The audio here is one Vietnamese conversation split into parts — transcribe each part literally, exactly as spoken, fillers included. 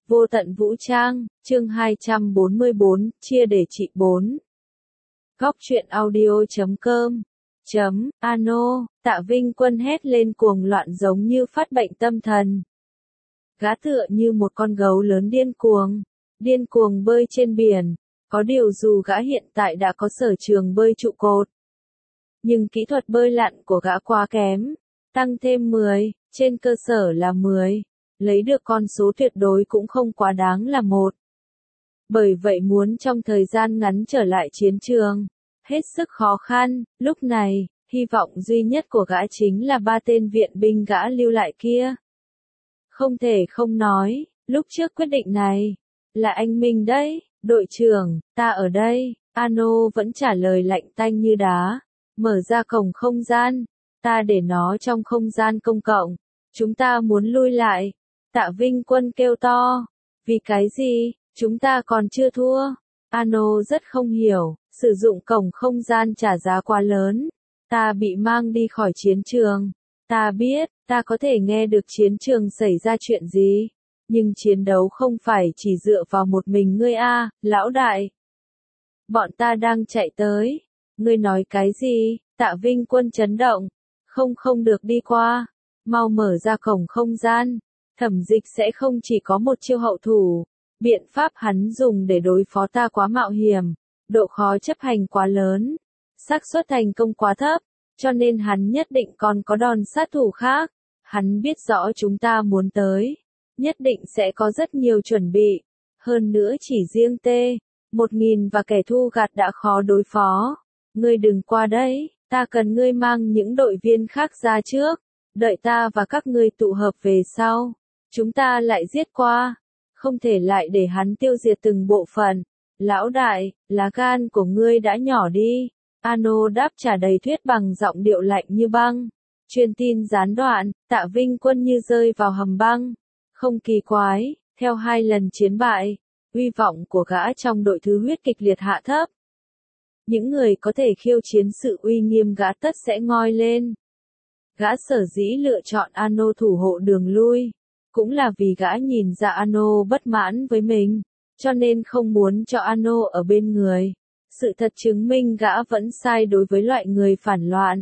Vô tận vũ trang, chương hai trăm bốn mươi bốn, chia để trị bốn. Góc truyện audio.com chấm, ano, Tạ Vinh Quân hét lên cuồng loạn giống như phát bệnh tâm thần. Gã tựa như một con gấu lớn điên cuồng, điên cuồng bơi trên biển, có điều dù gã hiện tại đã có sở trường bơi trụ cột. Nhưng kỹ thuật bơi lặn của gã quá kém, tăng thêm mười, trên cơ sở là mười. Lấy được con số tuyệt đối cũng không quá đáng là một. Bởi vậy muốn trong thời gian ngắn trở lại chiến trường, hết sức khó khăn, lúc này, hy vọng duy nhất của gã chính là ba tên viện binh gã lưu lại kia. Không thể không nói, lúc trước quyết định này, là anh Minh đấy, đội trưởng, ta ở đây, Ano vẫn trả lời lạnh tanh như đá, mở ra cổng không gian, ta để nó trong không gian công cộng, chúng ta muốn lui lại. Tạ Vinh Quân kêu to, vì cái gì, chúng ta còn chưa thua. Ano rất không hiểu, sử dụng cổng không gian trả giá quá lớn. Ta bị mang đi khỏi chiến trường. Ta biết, ta có thể nghe được chiến trường xảy ra chuyện gì. Nhưng chiến đấu không phải chỉ dựa vào một mình ngươi a, lão đại. Bọn ta đang chạy tới. Ngươi nói cái gì? Tạ Vinh Quân chấn động. Không không được đi qua. Mau mở ra cổng không gian. Thẩm Dịch sẽ không chỉ có một chiêu hậu thủ, biện pháp hắn dùng để đối phó ta quá mạo hiểm, độ khó chấp hành quá lớn, xác suất thành công quá thấp, cho nên hắn nhất định còn có đòn sát thủ khác. Hắn biết rõ chúng ta muốn tới, nhất định sẽ có rất nhiều chuẩn bị, hơn nữa chỉ riêng T một nghìn và kẻ thu gặt đã khó đối phó. Ngươi đừng qua đây, ta cần ngươi mang những đội viên khác ra trước, đợi ta và các ngươi tụ hợp về sau. Chúng ta lại giết qua, không thể lại để hắn tiêu diệt từng bộ phận. Lão đại, lá gan của ngươi đã nhỏ đi. Ano đáp trả đầy thuyết bằng giọng điệu lạnh như băng. Truyền tin gián đoạn, Tạ Vinh Quân như rơi vào hầm băng. Không kỳ quái, theo hai lần chiến bại, uy vọng của gã trong đội thứ huyết kịch liệt hạ thấp. Những người có thể khiêu chiến sự uy nghiêm gã tất sẽ ngoi lên. Gã sở dĩ lựa chọn Ano thủ hộ đường lui. Cũng là vì gã nhìn ra Ano bất mãn với mình, cho nên không muốn cho Ano ở bên người. Sự thật chứng minh gã vẫn sai đối với loại người phản loạn.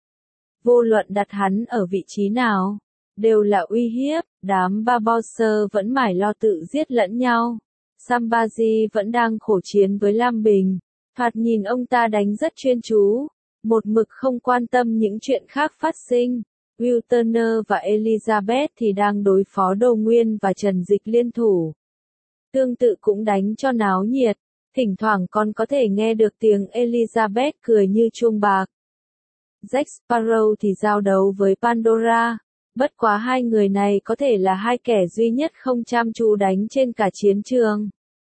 Vô luận đặt hắn ở vị trí nào, đều là uy hiếp. Đám Barbossa vẫn mải lo tự giết lẫn nhau. Sambazi vẫn đang khổ chiến với Lam Bình. Thoạt nhìn ông ta đánh rất chuyên chú, một mực không quan tâm những chuyện khác phát sinh. Will Turner và Elizabeth thì đang đối phó Đô Nguyên và Trần Dịch liên thủ. Tương tự cũng đánh cho náo nhiệt, thỉnh thoảng còn có thể nghe được tiếng Elizabeth cười như chuông bạc. Jack Sparrow thì giao đấu với Pandora, bất quá hai người này có thể là hai kẻ duy nhất không chăm chú đánh trên cả chiến trường.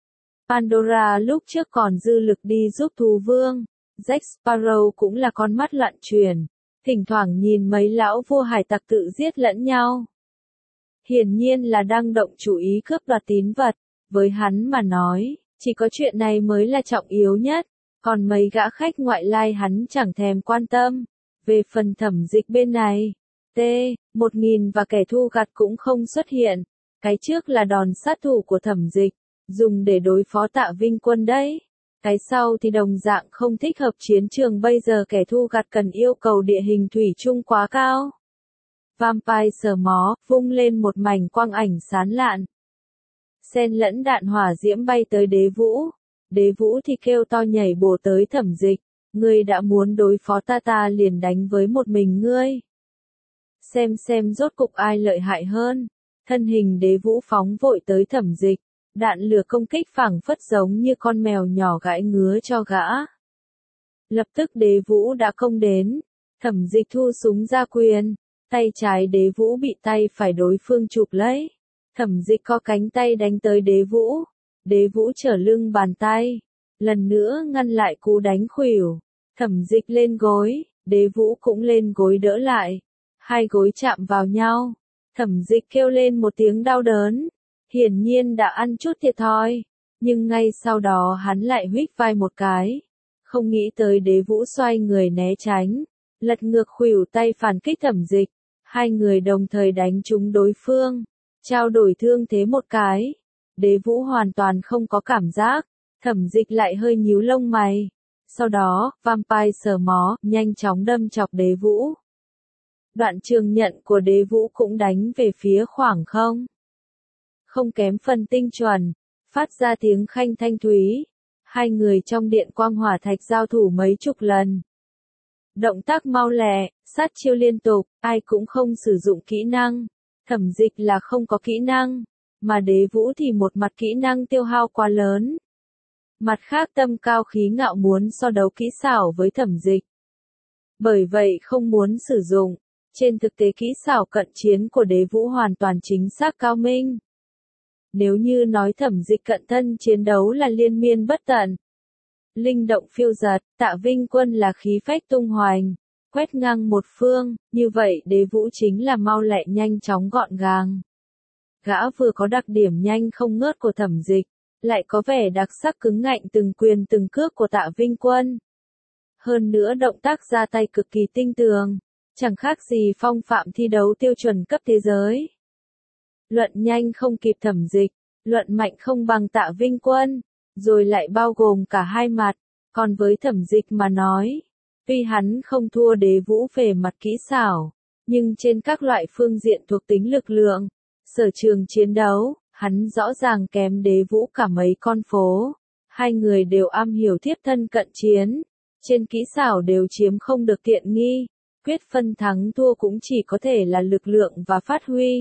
Pandora lúc trước còn dư lực đi giúp thú vương, Jack Sparrow cũng là con mắt loạn truyền. Thỉnh thoảng nhìn mấy lão vua hải tặc tự giết lẫn nhau. Hiển nhiên là đang động chủ ý cướp đoạt tín vật, với hắn mà nói, chỉ có chuyện này mới là trọng yếu nhất, còn mấy gã khách ngoại lai hắn chẳng thèm quan tâm. Về phần Thẩm Dịch bên này, T một nghìn và kẻ thu gặt cũng không xuất hiện, cái trước là đòn sát thủ của Thẩm Dịch, dùng để đối phó Tạ Vinh Quân đấy. Cái sau thì đồng dạng không thích hợp chiến trường bây giờ kẻ thu gặt cần yêu cầu địa hình thủy chung quá cao. Vampire sờ mó, vung lên một mảnh quang ảnh sán lạn. Xen lẫn đạn hỏa diễm bay tới Đế Vũ. Đế Vũ thì kêu to nhảy bổ tới Thẩm Dịch. Ngươi đã muốn đối phó ta ta liền đánh với một mình ngươi. Xem xem rốt cục ai lợi hại hơn. Thân hình Đế Vũ phóng vội tới Thẩm Dịch. Đạn lửa công kích phảng phất giống như con mèo nhỏ gãi ngứa cho gã. Lập tức Đế Vũ đã công đến. Thẩm Dịch thu súng ra quyền. Tay trái Đế Vũ bị tay phải đối phương chụp lấy. Thẩm Dịch co cánh tay đánh tới Đế Vũ. Đế Vũ trở lưng bàn tay. Lần nữa ngăn lại cú đánh khuỷu. Thẩm Dịch lên gối. Đế Vũ cũng lên gối đỡ lại. Hai gối chạm vào nhau. Thẩm Dịch kêu lên một tiếng đau đớn. Hiển nhiên đã ăn chút thiệt thòi, nhưng ngay sau đó hắn lại huých vai một cái. Không nghĩ tới Đế Vũ xoay người né tránh, lật ngược khuỷu tay phản kích Thẩm Dịch. Hai người đồng thời đánh trúng đối phương, trao đổi thương thế một cái. Đế Vũ hoàn toàn không có cảm giác, Thẩm Dịch lại hơi nhíu lông mày. Sau đó, Vampire sờ mó, nhanh chóng đâm chọc Đế Vũ. Đoạn trường nhận của Đế Vũ cũng đánh về phía khoảng không. Không kém phần tinh chuẩn, phát ra tiếng khanh thanh thúy. Hai người trong điện quang hỏa thạch giao thủ mấy chục lần. Động tác mau lẹ, sát chiêu liên tục, ai cũng không sử dụng kỹ năng. Thẩm Dịch là không có kỹ năng, mà Đế Vũ thì một mặt kỹ năng tiêu hao quá lớn. Mặt khác tâm cao khí ngạo muốn so đấu kỹ xảo với Thẩm Dịch. Bởi vậy không muốn sử dụng. Trên thực tế kỹ xảo cận chiến của Đế Vũ hoàn toàn chính xác cao minh. Nếu như nói Thẩm Dịch cận thân chiến đấu là liên miên bất tận, linh động phiêu giật, Tạ Vinh Quân là khí phách tung hoành, quét ngang một phương, như vậy Đế Vũ chính là mau lẹ nhanh chóng gọn gàng. Gã vừa có đặc điểm nhanh không ngớt của Thẩm Dịch, lại có vẻ đặc sắc cứng ngạnh từng quyền từng cước của Tạ Vinh Quân. Hơn nữa động tác ra tay cực kỳ tinh tường, chẳng khác gì phong phạm thi đấu tiêu chuẩn cấp thế giới. Luận nhanh không kịp Thẩm Dịch, luận mạnh không bằng Tạ Vinh Quân, rồi lại bao gồm cả hai mặt. Còn với Thẩm Dịch mà nói, tuy hắn không thua Đế Vũ về mặt kỹ xảo, nhưng trên các loại phương diện thuộc tính lực lượng, sở trường chiến đấu, hắn rõ ràng kém Đế Vũ cả mấy con phố. Hai người đều am hiểu thiếp thân cận chiến, trên kỹ xảo đều chiếm không được tiện nghi, quyết phân thắng thua cũng chỉ có thể là lực lượng và phát huy.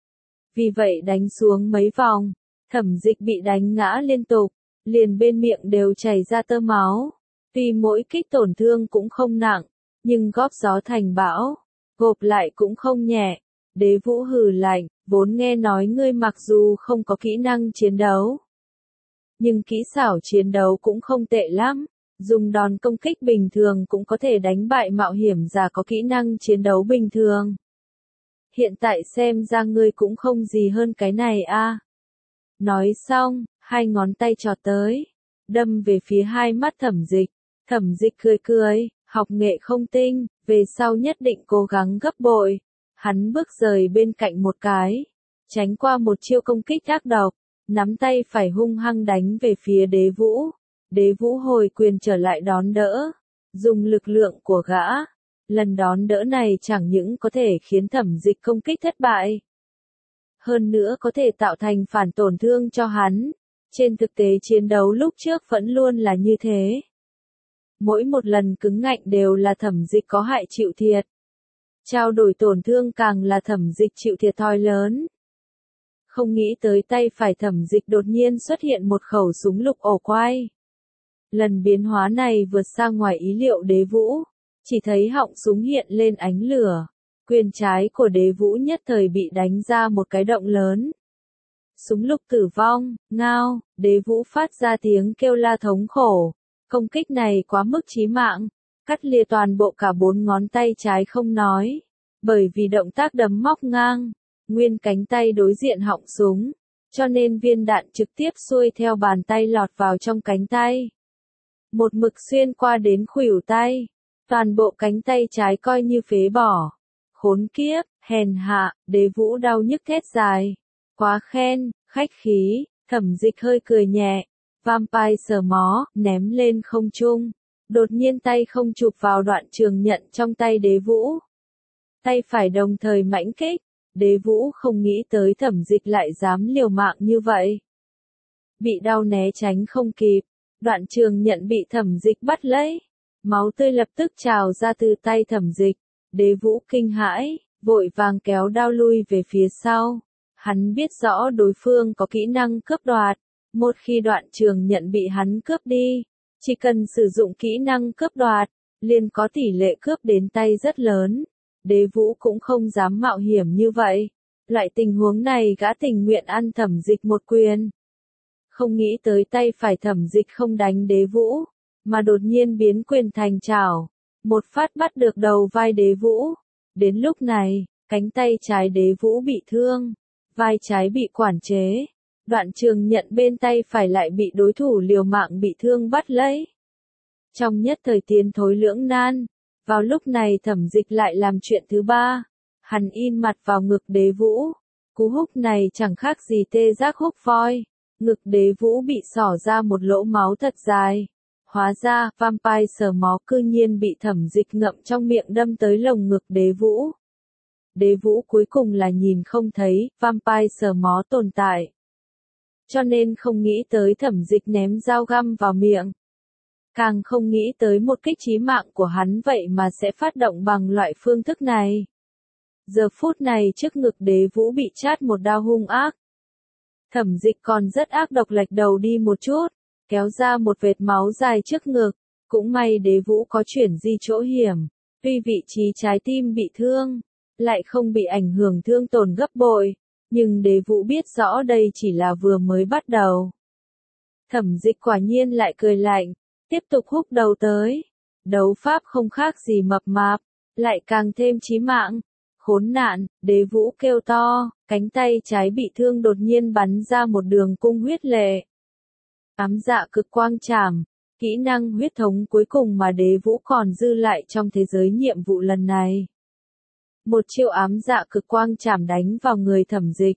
Vì vậy đánh xuống mấy vòng, Thẩm Dịch bị đánh ngã liên tục, liền bên miệng đều chảy ra tơ máu. Tuy mỗi kích tổn thương cũng không nặng, nhưng góp gió thành bão, gộp lại cũng không nhẹ. Đế Vũ hừ lạnh, vốn nghe nói ngươi mặc dù không có kỹ năng chiến đấu, nhưng kỹ xảo chiến đấu cũng không tệ lắm, dùng đòn công kích bình thường cũng có thể đánh bại mạo hiểm giả có kỹ năng chiến đấu bình thường. Hiện tại xem ra ngươi cũng không gì hơn cái này a. À. Nói xong, hai ngón tay chọt tới, đâm về phía hai mắt Thẩm Dịch. Thẩm Dịch cười cười, học nghệ không tinh, về sau nhất định cố gắng gấp bội. Hắn bước rời bên cạnh một cái, tránh qua một chiêu công kích ác độc, nắm tay phải hung hăng đánh về phía Đế Vũ. Đế Vũ hồi quyền trở lại đón đỡ, dùng lực lượng của gã. Lần đón đỡ này chẳng những có thể khiến Thẩm Dịch công kích thất bại, hơn nữa có thể tạo thành phản tổn thương cho hắn. Trên thực tế chiến đấu lúc trước vẫn luôn là như thế. Mỗi một lần cứng ngạnh đều là Thẩm Dịch có hại chịu thiệt. Trao đổi tổn thương càng là Thẩm Dịch chịu thiệt thòi lớn. Không nghĩ tới tay phải Thẩm Dịch đột nhiên xuất hiện một khẩu súng lục ổ quay. Lần biến hóa này vượt xa ngoài ý liệu Đế Vũ, chỉ thấy họng súng hiện lên ánh lửa. Quyền trái của Đế Vũ nhất thời bị đánh ra một cái động lớn. Súng lục tử vong, ngao, Đế Vũ phát ra tiếng kêu la thống khổ. Công kích này quá mức chí mạng, cắt lìa toàn bộ cả bốn ngón tay trái không nói. Bởi vì động tác đấm móc ngang, nguyên cánh tay đối diện họng súng, cho nên viên đạn trực tiếp xuôi theo bàn tay lọt vào trong cánh tay. Một mực xuyên qua đến khuỷu tay, toàn bộ cánh tay trái coi như phế bỏ. Khốn kiếp, hèn hạ, Đế Vũ đau nhức thét dài. Quá khen, khách khí, Thẩm Dịch hơi cười nhẹ. Vampire sờ mó, ném lên không trung. Đột nhiên tay không chụp vào đoạn trường nhận trong tay Đế Vũ. Tay phải đồng thời mãnh kích. Đế Vũ không nghĩ tới Thẩm Dịch lại dám liều mạng như vậy. Bị đau né tránh không kịp. Đoạn trường nhận bị Thẩm Dịch bắt lấy. Máu tươi lập tức trào ra từ tay Thẩm Dịch. Đế Vũ kinh hãi, vội vàng kéo đao lui về phía sau. Hắn biết rõ đối phương có kỹ năng cướp đoạt. Một khi đoạn trường nhận bị hắn cướp đi, chỉ cần sử dụng kỹ năng cướp đoạt, liền có tỷ lệ cướp đến tay rất lớn. Đế Vũ cũng không dám mạo hiểm như vậy. Loại tình huống này gã tình nguyện ăn Thẩm Dịch một quyền. Không nghĩ tới tay phải Thẩm Dịch không đánh Đế Vũ, mà đột nhiên biến quyền thành chảo. Một phát bắt được đầu vai Đế Vũ. Đến lúc này, cánh tay trái Đế Vũ bị thương, vai trái bị quản chế. Đoạn trường nhận bên tay phải lại bị đối thủ liều mạng bị thương bắt lấy. Trong nhất thời tiến thối lưỡng nan, vào lúc này Thẩm Dịch lại làm chuyện thứ ba. Hắn in mặt vào ngực Đế Vũ. Cú húc này chẳng khác gì tê giác húc voi. Ngực Đế Vũ bị xỏ ra một lỗ máu thật dài. Hóa ra, vampire sờ mó cư nhiên bị Thẩm Dịch ngậm trong miệng đâm tới lồng ngực Đế Vũ. Đế Vũ cuối cùng là nhìn không thấy, vampire sờ mó tồn tại. Cho nên không nghĩ tới Thẩm Dịch ném dao găm vào miệng. Càng không nghĩ tới một kích chí mạng của hắn vậy mà sẽ phát động bằng loại phương thức này. Giờ phút này trước ngực Đế Vũ bị chát một đao hung ác. Thẩm Dịch còn rất ác độc lệch đầu đi một chút, kéo ra một vệt máu dài trước ngực. Cũng may Đế Vũ có chuyển di chỗ hiểm, tuy vị trí trái tim bị thương, lại không bị ảnh hưởng thương tổn gấp bội, nhưng Đế Vũ biết rõ đây chỉ là vừa mới bắt đầu. Thẩm Dịch quả nhiên lại cười lạnh, tiếp tục húc đầu tới. Đấu pháp không khác gì mập mạp, lại càng thêm chí mạng. Khốn nạn, Đế Vũ kêu to, cánh tay trái bị thương đột nhiên bắn ra một đường cung huyết lệ. Ám dạ cực quang trảm, kỹ năng huyết thống cuối cùng mà Đế Vũ còn dư lại trong thế giới nhiệm vụ lần này. Một chiêu ám dạ cực quang trảm đánh vào người Thẩm Dịch.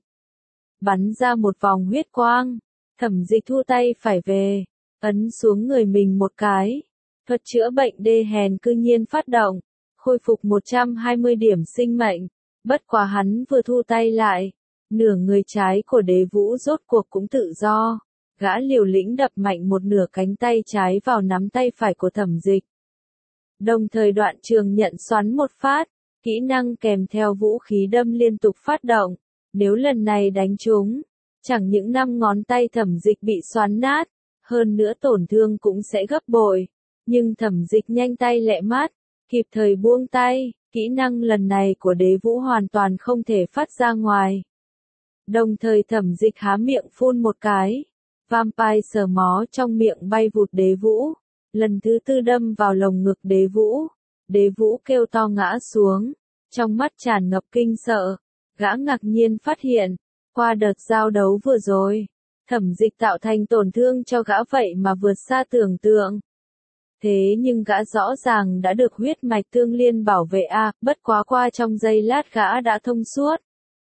Bắn ra một vòng huyết quang, Thẩm Dịch thu tay phải về, ấn xuống người mình một cái. Thuật chữa bệnh đê hèn cư nhiên phát động, khôi phục một trăm hai mươi điểm sinh mệnh. Bất quá hắn vừa thu tay lại, nửa người trái của Đế Vũ rốt cuộc cũng tự do. Gã liều lĩnh đập mạnh một nửa cánh tay trái vào nắm tay phải của Thẩm Dịch. Đồng thời đoạn trường nhận xoắn một phát, kỹ năng kèm theo vũ khí đâm liên tục phát động. Nếu lần này đánh trúng, chẳng những năm ngón tay Thẩm Dịch bị xoắn nát, hơn nữa tổn thương cũng sẽ gấp bội. Nhưng Thẩm Dịch nhanh tay lẹ mắt, kịp thời buông tay, kỹ năng lần này của Đế Vũ hoàn toàn không thể phát ra ngoài. Đồng thời Thẩm Dịch há miệng phun một cái, vampire sờ mó trong miệng bay vụt Đế Vũ, lần thứ tư đâm vào lồng ngực Đế Vũ. Đế Vũ kêu to ngã xuống, trong mắt tràn ngập kinh sợ. Gã ngạc nhiên phát hiện, qua đợt giao đấu vừa rồi, Thẩm Dịch tạo thành tổn thương cho gã vậy mà vượt xa tưởng tượng. Thế nhưng gã rõ ràng đã được huyết mạch tương liên bảo vệ a, à, bất quá qua trong giây lát gã đã thông suốt.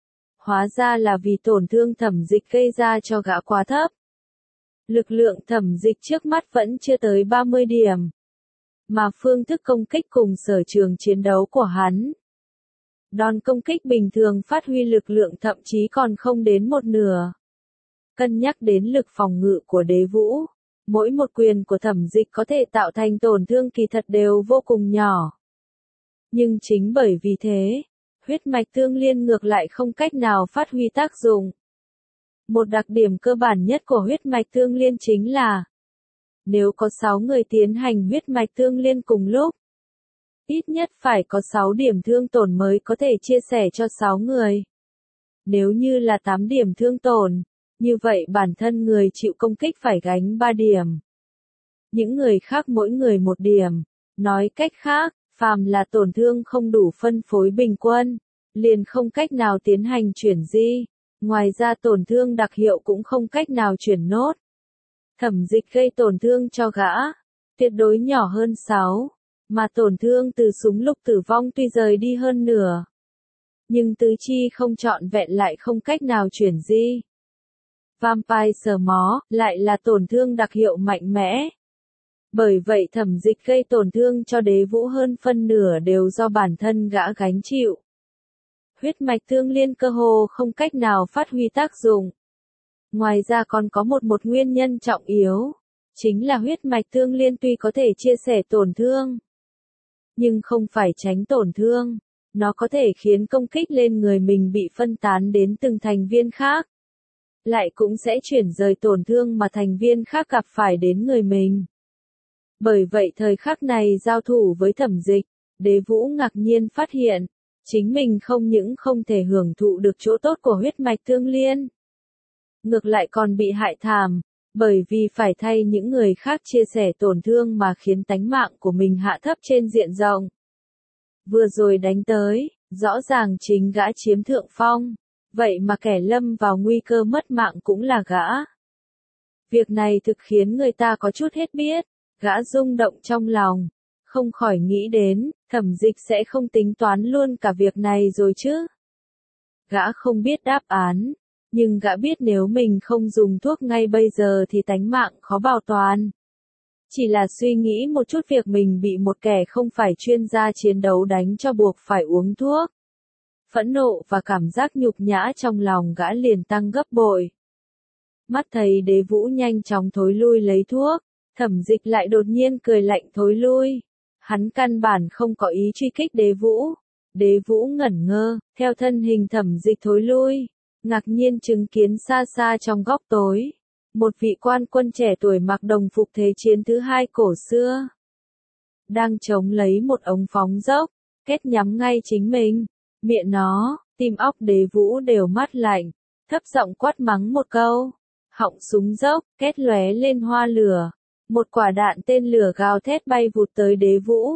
Hóa ra là vì tổn thương Thẩm Dịch gây ra cho gã quá thấp. Lực lượng Thẩm Dịch trước mắt vẫn chưa tới ba mươi điểm. Mà phương thức công kích cùng sở trường chiến đấu của hắn. Đòn công kích bình thường phát huy lực lượng thậm chí còn không đến một nửa. Cân nhắc đến lực phòng ngự của Đế Vũ, mỗi một quyền của Thẩm Dịch có thể tạo thành tổn thương kỳ thật đều vô cùng nhỏ. Nhưng chính bởi vì thế, huyết mạch tương liên ngược lại không cách nào phát huy tác dụng. Một đặc điểm cơ bản nhất của huyết mạch tương liên chính là nếu có sáu người tiến hành huyết mạch tương liên cùng lúc, ít nhất phải có sáu điểm thương tổn mới có thể chia sẻ cho sáu người. Nếu như là tám điểm thương tổn, như vậy bản thân người chịu công kích phải gánh ba điểm. Những người khác mỗi người một điểm. Nói cách khác, phàm là tổn thương không đủ phân phối bình quân, liền không cách nào tiến hành chuyển di. Ngoài ra tổn thương đặc hiệu cũng không cách nào chuyển nốt. Thẩm Dịch gây tổn thương cho gã, tuyệt đối nhỏ hơn sáu, mà tổn thương từ súng lục tử vong tuy rời đi hơn nửa. Nhưng tứ chi không trọn vẹn lại không cách nào chuyển di. Vampire sờ mó, lại là tổn thương đặc hiệu mạnh mẽ. Bởi vậy Thẩm Dịch gây tổn thương cho Đế Vũ hơn phân nửa đều do bản thân gã gánh chịu. Huyết mạch tương liên cơ hồ không cách nào phát huy tác dụng. Ngoài ra còn có một một nguyên nhân trọng yếu, chính là huyết mạch tương liên tuy có thể chia sẻ tổn thương, nhưng không phải tránh tổn thương, nó có thể khiến công kích lên người mình bị phân tán đến từng thành viên khác. Lại cũng sẽ chuyển rời tổn thương mà thành viên khác gặp phải đến người mình. Bởi vậy thời khắc này giao thủ với Thẩm Dịch, Đế Vũ ngạc nhiên phát hiện, chính mình không những không thể hưởng thụ được chỗ tốt của huyết mạch tương liên, ngược lại còn bị hại thảm, bởi vì phải thay những người khác chia sẻ tổn thương mà khiến tánh mạng của mình hạ thấp trên diện rộng. Vừa rồi đánh tới, rõ ràng chính gã chiếm thượng phong, vậy mà kẻ lâm vào nguy cơ mất mạng cũng là gã. Việc này thực khiến người ta có chút hết biết, gã rung động trong lòng, không khỏi nghĩ đến, Thẩm Dịch sẽ không tính toán luôn cả việc này rồi chứ. Gã không biết đáp án, Nhưng gã biết nếu mình không dùng thuốc ngay bây giờ thì tánh mạng khó bảo toàn. Chỉ là suy nghĩ một chút việc mình bị một kẻ không phải chuyên gia chiến đấu đánh cho buộc phải uống thuốc. Phẫn nộ và cảm giác nhục nhã trong lòng gã liền tăng gấp bội. Mắt thấy Đế Vũ nhanh chóng thối lui lấy thuốc, Thẩm Dịch lại đột nhiên cười lạnh thối lui. Hắn căn bản không có ý truy kích Đế Vũ. Đế Vũ ngẩn ngơ, theo thân hình Thẩm Dịch thối lui, ngạc nhiên chứng kiến xa xa trong góc tối. Một vị quan quân trẻ tuổi mặc đồng phục thế chiến thứ hai cổ xưa. Đang chống lấy một ống phóng dốc, kết nhắm ngay chính mình. Miệng nó, tim óc Đế Vũ đều mát lạnh, thấp giọng quát mắng một câu. Họng súng dốc, kết lóe lên hoa lửa. Một quả đạn tên lửa gào thét bay vụt tới Đế Vũ.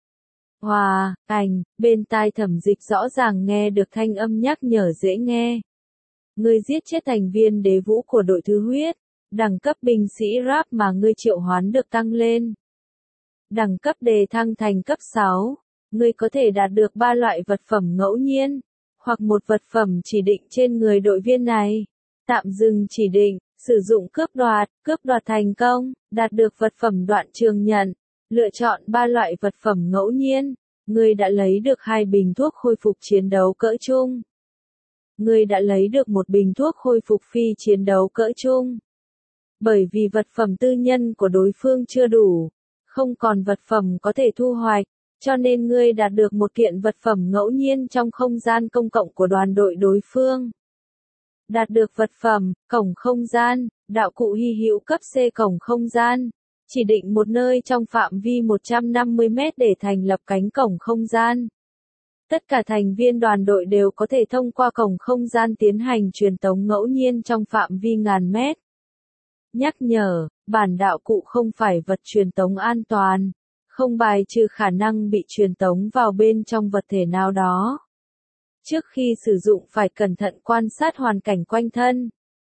Hòa, ảnh, bên tai Thẩm Dịch rõ ràng nghe được thanh âm nhắc nhở dễ nghe. Ngươi giết chết thành viên Đế Vũ của đội thứ huyết. Đẳng cấp binh sĩ rap mà ngươi triệu hoán được tăng lên. Đẳng cấp đề thăng thành cấp sáu. Ngươi có thể đạt được ba loại vật phẩm ngẫu nhiên, hoặc một vật phẩm chỉ định trên người đội viên này. Tạm dừng chỉ định, sử dụng cướp đoạt, cướp đoạt thành công, đạt được vật phẩm đoạn trường nhận. Lựa chọn ba loại vật phẩm ngẫu nhiên. Ngươi đã lấy được hai bình thuốc khôi phục chiến đấu cỡ trung. Ngươi đã lấy được một bình thuốc khôi phục phi chiến đấu cỡ trung. Bởi vì vật phẩm tư nhân của đối phương chưa đủ, không còn vật phẩm có thể thu hoạch, cho nên ngươi đạt được một kiện vật phẩm ngẫu nhiên trong không gian công cộng của đoàn đội đối phương. Đạt được vật phẩm, cổng không gian, đạo cụ hy hữu cấp C cổng không gian, chỉ định một nơi trong phạm vi một trăm năm mươi mét để thành lập cánh cổng không gian. Tất cả thành viên đoàn đội đều có thể thông qua cổng không gian tiến hành truyền tống ngẫu nhiên trong phạm vi ngàn mét. Nhắc nhở, bản đạo cụ không phải vật truyền tống an toàn, không bài trừ khả năng bị truyền tống vào bên trong vật thể nào đó. Trước khi sử dụng phải cẩn thận quan sát hoàn cảnh quanh thân.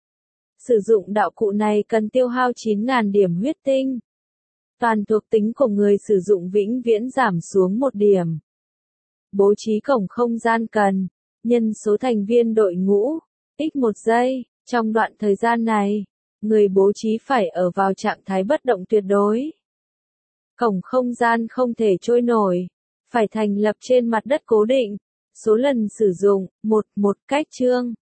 Sử dụng đạo cụ này cần tiêu hao chín nghìn điểm huyết tinh. Toàn thuộc tính của người sử dụng vĩnh viễn giảm xuống một điểm. Bố trí cổng không gian cần, nhân số thành viên đội ngũ, x một giây, trong đoạn thời gian này. Người bố trí phải ở vào trạng thái bất động tuyệt đối. Cổng không gian không thể trôi nổi, phải thành lập trên mặt đất cố định. Số lần sử dụng, một, một cách chương.